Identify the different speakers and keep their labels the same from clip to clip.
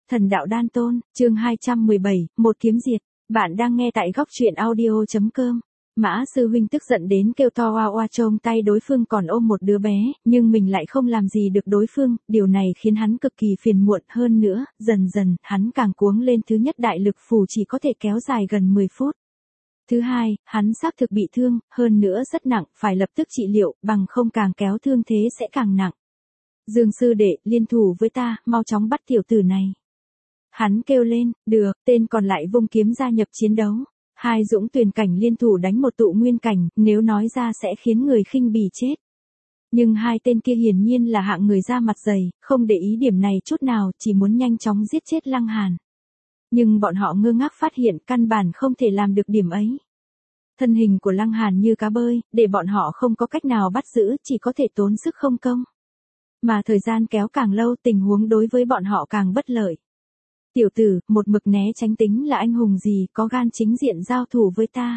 Speaker 1: Thần đạo đan tôn, chương 217, một kiếm diệt. Bạn đang nghe tại góc truyện audio.com. Mã sư huynh tức giận đến kêu to oa oa, trông tay đối phương còn ôm một đứa bé, nhưng mình lại không làm gì được đối phương, điều này khiến hắn cực kỳ phiền muộn. Hơn nữa, dần dần, hắn càng cuống lên. Thứ nhất, đại lực phù chỉ có thể kéo dài gần 10 phút. Thứ hai, hắn xác thực bị thương, hơn nữa rất nặng, phải lập tức trị liệu, bằng không càng kéo thương thế sẽ càng nặng. Dương sư đệ, liên thủ với ta, mau chóng bắt tiểu tử này. Hắn kêu lên, được, tên còn lại vung kiếm gia nhập chiến đấu. Hai dũng tuyền cảnh liên thủ đánh một tụ nguyên cảnh, nếu nói ra sẽ khiến người khinh bỉ chết. Nhưng hai tên kia hiển nhiên là hạng người da mặt dày, không để ý điểm này chút nào, chỉ muốn nhanh chóng giết chết Lăng Hàn. Nhưng bọn họ ngơ ngác phát hiện căn bản không thể làm được điểm ấy. Thân hình của Lăng Hàn như cá bơi, để bọn họ không có cách nào bắt giữ, chỉ có thể tốn sức không công. Mà thời gian kéo càng lâu, tình huống đối với bọn họ càng bất lợi. Tiểu tử, một mực né tránh tính là anh hùng gì, có gan chính diện giao thủ với ta.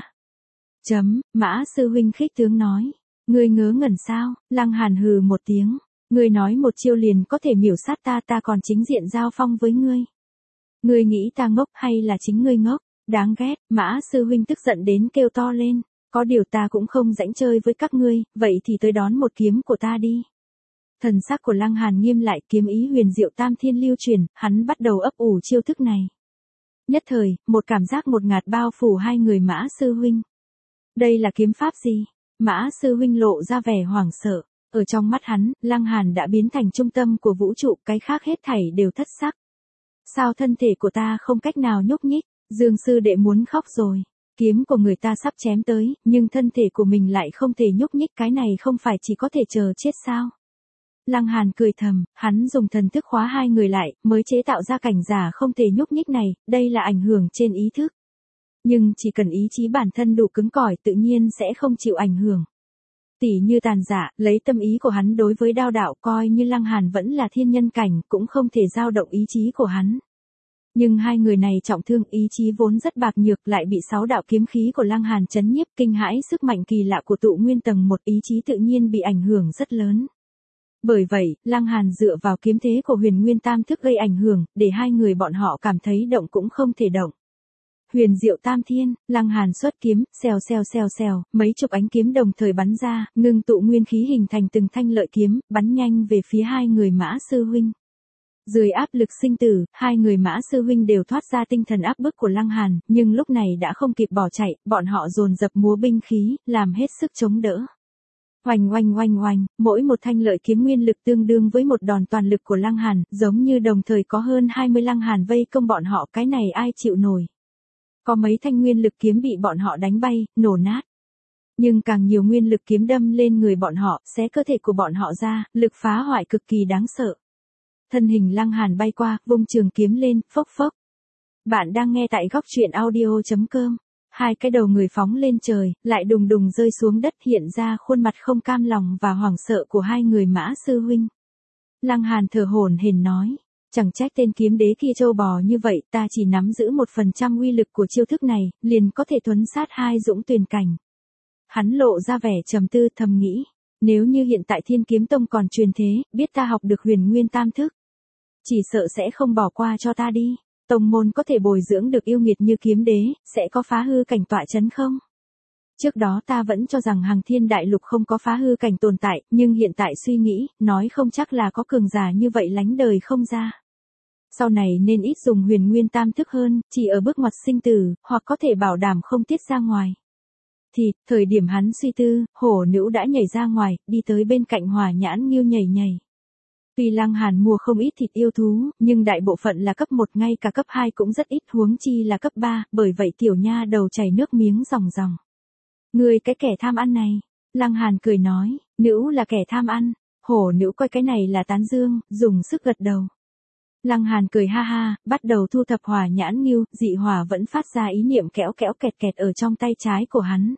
Speaker 1: Mã sư huynh khích tướng nói. Ngươi ngớ ngẩn sao? Lăng Hàn hừ một tiếng. Ngươi nói một chiêu liền có thể miểu sát ta, ta còn chính diện giao phong với ngươi. Ngươi nghĩ ta ngốc hay là chính ngươi ngốc? Đáng ghét. Mã sư huynh tức giận đến kêu to lên. Có điều ta cũng không rảnh chơi với các ngươi, vậy thì tới đón một kiếm của ta đi. Thần sắc của Lăng Hàn nghiêm lại, kiếm ý huyền diệu tam thiên lưu truyền, hắn bắt đầu ấp ủ chiêu thức này. Nhất thời, một cảm giác ngột ngạt bao phủ hai người Mã sư huynh. Đây là kiếm pháp gì? Mã sư huynh lộ ra vẻ hoảng sợ. Ở trong mắt hắn, Lăng Hàn đã biến thành trung tâm của vũ trụ, cái khác hết thảy đều thất sắc. Sao thân thể của ta không cách nào nhúc nhích? Dương sư đệ muốn khóc rồi. Kiếm của người ta sắp chém tới, nhưng thân thể của mình lại không thể nhúc nhích, cái này không phải chỉ có thể chờ chết sao? Lăng Hàn cười thầm, hắn dùng thần thức khóa hai người lại, mới chế tạo ra cảnh giả không thể nhúc nhích này, đây là ảnh hưởng trên ý thức. Nhưng chỉ cần ý chí bản thân đủ cứng cỏi, tự nhiên sẽ không chịu ảnh hưởng. Tỉ như Tàn Giả, lấy tâm ý của hắn đối với đao đạo, coi như Lăng Hàn vẫn là thiên nhân cảnh, cũng không thể dao động ý chí của hắn. Nhưng hai người này trọng thương, ý chí vốn rất bạc nhược, lại bị 6 đạo kiếm khí của Lăng Hàn chấn nhiếp, kinh hãi sức mạnh kỳ lạ của tụ nguyên tầng 1, ý chí tự nhiên bị ảnh hưởng rất lớn. Bởi vậy, Lăng Hàn dựa vào kiếm thế của huyền nguyên tam thức gây ảnh hưởng, để hai người bọn họ cảm thấy động cũng không thể động. Huyền diệu tam thiên, Lăng Hàn xuất kiếm, xèo xèo xèo xèo, mấy chục ánh kiếm đồng thời bắn ra, ngưng tụ nguyên khí hình thành từng thanh lợi kiếm, bắn nhanh về phía hai người Mã sư huynh. Dưới áp lực sinh tử, hai người Mã sư huynh đều thoát ra tinh thần áp bức của Lăng Hàn, nhưng lúc này đã không kịp bỏ chạy, bọn họ dồn dập múa binh khí, làm hết sức chống đỡ. Oanh oanh oanh oanh, mỗi một thanh lợi kiếm nguyên lực tương đương với một đòn toàn lực của Lăng Hàn, giống như đồng thời có hơn 20 Lăng Hàn vây công bọn họ, cái này ai chịu nổi. Có mấy thanh nguyên lực kiếm bị bọn họ đánh bay, nổ nát. Nhưng càng nhiều nguyên lực kiếm đâm lên người bọn họ, xé cơ thể của bọn họ ra, lực phá hoại cực kỳ đáng sợ. Thân hình Lăng Hàn bay qua, vung trường kiếm lên, phốc phốc. Bạn đang nghe tại góc truyện audio.com. Hai cái đầu người phóng lên trời, lại đùng đùng rơi xuống đất, hiện ra khuôn mặt không cam lòng và hoảng sợ của hai người Mã sư huynh. Lăng Hàn thở hổn hển nói, chẳng trách tên kiếm đế kia trâu bò như vậy, ta chỉ nắm giữ 1% uy lực của chiêu thức này, liền có thể thuấn sát hai dũng tuyền cảnh. Hắn lộ ra vẻ trầm tư, thầm nghĩ, nếu như hiện tại Thiên Kiếm Tông còn truyền thế, biết ta học được huyền nguyên tam thức, chỉ sợ sẽ không bỏ qua cho ta đi. Tông môn có thể bồi dưỡng được yêu nghiệt như kiếm đế, sẽ có phá hư cảnh tọa chấn không? Trước đó ta vẫn cho rằng Hằng Thiên Đại Lục không có phá hư cảnh tồn tại, nhưng hiện tại suy nghĩ, nói không chắc là có cường giả như vậy lánh đời không ra. Sau này nên ít dùng huyền nguyên tam thức hơn, chỉ ở bước ngoặt sinh tử, hoặc có thể bảo đảm không tiết ra ngoài. Thì, thời điểm hắn suy tư, hổ nữ đã nhảy ra ngoài, đi tới bên cạnh Hỏa Nhãn Ngưu nhảy nhảy. Tuy Lăng Hàn mua không ít thịt yêu thú, nhưng đại bộ phận là cấp 1, ngay cả cấp 2 cũng rất ít, huống chi là cấp 3, bởi vậy tiểu nha đầu chảy nước miếng ròng ròng. Ngươi cái kẻ tham ăn này, Lăng Hàn cười nói, nữ là kẻ tham ăn, hổ nữ coi cái này là tán dương, dùng sức gật đầu. Lăng Hàn cười ha ha, bắt đầu thu thập Hỏa Nhãn Ngưu, dị hỏa vẫn phát ra ý niệm kéo kéo kẹt kẹt ở trong tay trái của hắn.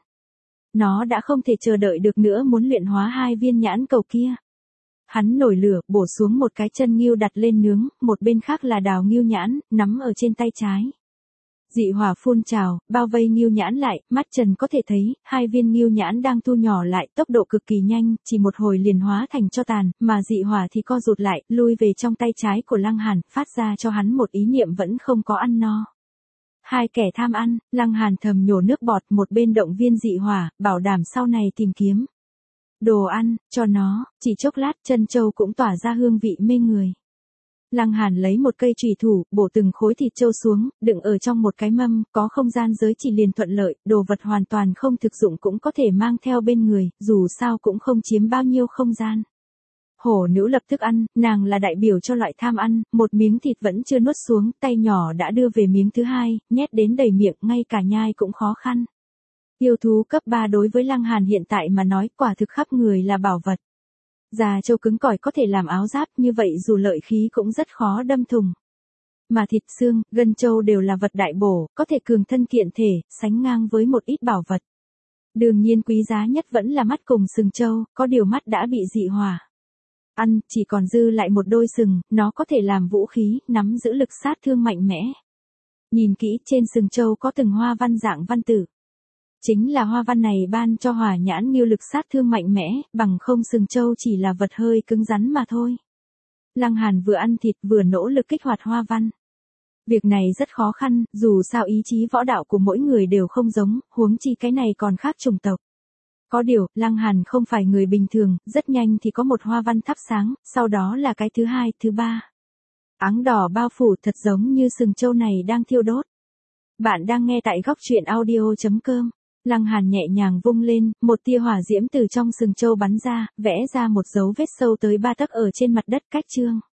Speaker 1: Nó đã không thể chờ đợi được nữa, muốn luyện hóa hai viên nhãn cầu kia. Hắn nổi lửa, bổ xuống một cái chân ngưu đặt lên nướng, một bên khác là đào ngưu nhãn, nắm ở trên tay trái. Dị hỏa phun trào, bao vây Ngưu Nhãn lại, mắt Trần có thể thấy, hai viên Ngưu Nhãn đang thu nhỏ lại, tốc độ cực kỳ nhanh, chỉ một hồi liền hóa thành tro tàn, mà dị hỏa thì co rụt lại, lui về trong tay trái của Lăng Hàn, phát ra cho hắn một ý niệm vẫn không có ăn no. Hai kẻ tham ăn, Lăng Hàn thầm nhổ nước bọt, một bên động viên dị hỏa, bảo đảm sau này tìm kiếm đồ ăn cho nó, chỉ chốc lát chân châu cũng tỏa ra hương vị mê người. Lăng Hàn lấy một cây chùy thủ, bổ từng khối thịt trâu xuống, đựng ở trong một cái mâm, có không gian giới chỉ liền thuận lợi, đồ vật hoàn toàn không thực dụng cũng có thể mang theo bên người, dù sao cũng không chiếm bao nhiêu không gian. Hổ nữ lập tức ăn, nàng là đại biểu cho loại tham ăn, một miếng thịt vẫn chưa nuốt xuống, tay nhỏ đã đưa về miếng thứ hai, nhét đến đầy miệng, ngay cả nhai cũng khó khăn. Yêu thú cấp 3 đối với Lăng Hàn hiện tại mà nói quả thực khắp người là bảo vật. Da trâu cứng cỏi có thể làm áo giáp, như vậy dù lợi khí cũng rất khó đâm thùng. Mà thịt xương, gân trâu đều là vật đại bổ, có thể cường thân kiện thể, sánh ngang với một ít bảo vật. Đương nhiên quý giá nhất vẫn là mắt cùng sừng trâu, có điều mắt đã bị dị hỏa ăn, chỉ còn dư lại một đôi sừng, nó có thể làm vũ khí, nắm giữ lực sát thương mạnh mẽ. Nhìn kỹ, trên sừng trâu có từng hoa văn dạng văn tử. Chính là hoa văn này ban cho Hỏa Nhãn Ngưu lực sát thương mạnh mẽ, bằng không sừng trâu chỉ là vật hơi cứng rắn mà thôi. Lăng Hàn vừa ăn thịt vừa nỗ lực kích hoạt hoa văn. Việc này rất khó khăn, dù sao ý chí võ đạo của mỗi người đều không giống, huống chi cái này còn khác chủng tộc. Có điều, Lăng Hàn không phải người bình thường, rất nhanh thì có một hoa văn thắp sáng, sau đó là cái thứ hai, thứ ba. Áng đỏ bao phủ thật giống như sừng trâu này đang thiêu đốt. Bạn đang nghe tại góc truyện audio.com. Lăng Hàn nhẹ nhàng vung lên, một tia hỏa diễm từ trong sừng trâu bắn ra, vẽ ra một dấu vết sâu tới 3 tấc ở trên mặt đất cách chương.